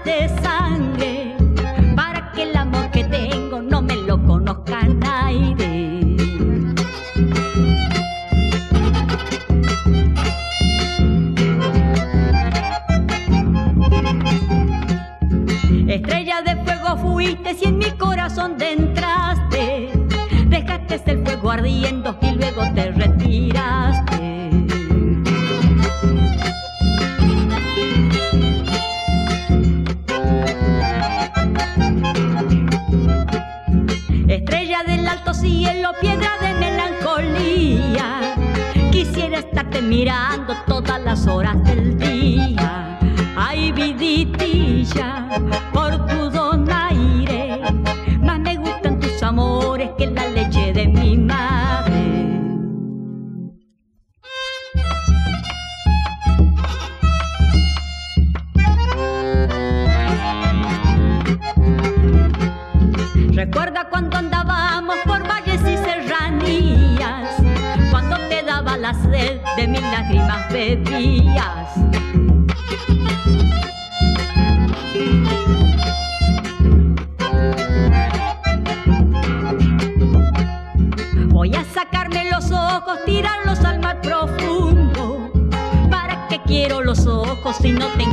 de sangre, para que el amor que tengo no me lo conozca nadie. Estrella de fuego fuiste y en mi corazón te entraste, dejaste el fuego ardiendo y luego te retiraste. Estrella del alto cielo, piedra de melancolía, quisiera estarte mirando todas las horas del día. Ay, viditilla, por tu donaire, más me gustan tus amores que la leche de mi madre. Recuerda cuando andábamos por valles y serranías, cuando te daba la sed de mis lágrimas bebías. Voy a sacarme los ojos, tirarlos al mar profundo. ¿Para qué quiero los ojos si no tengo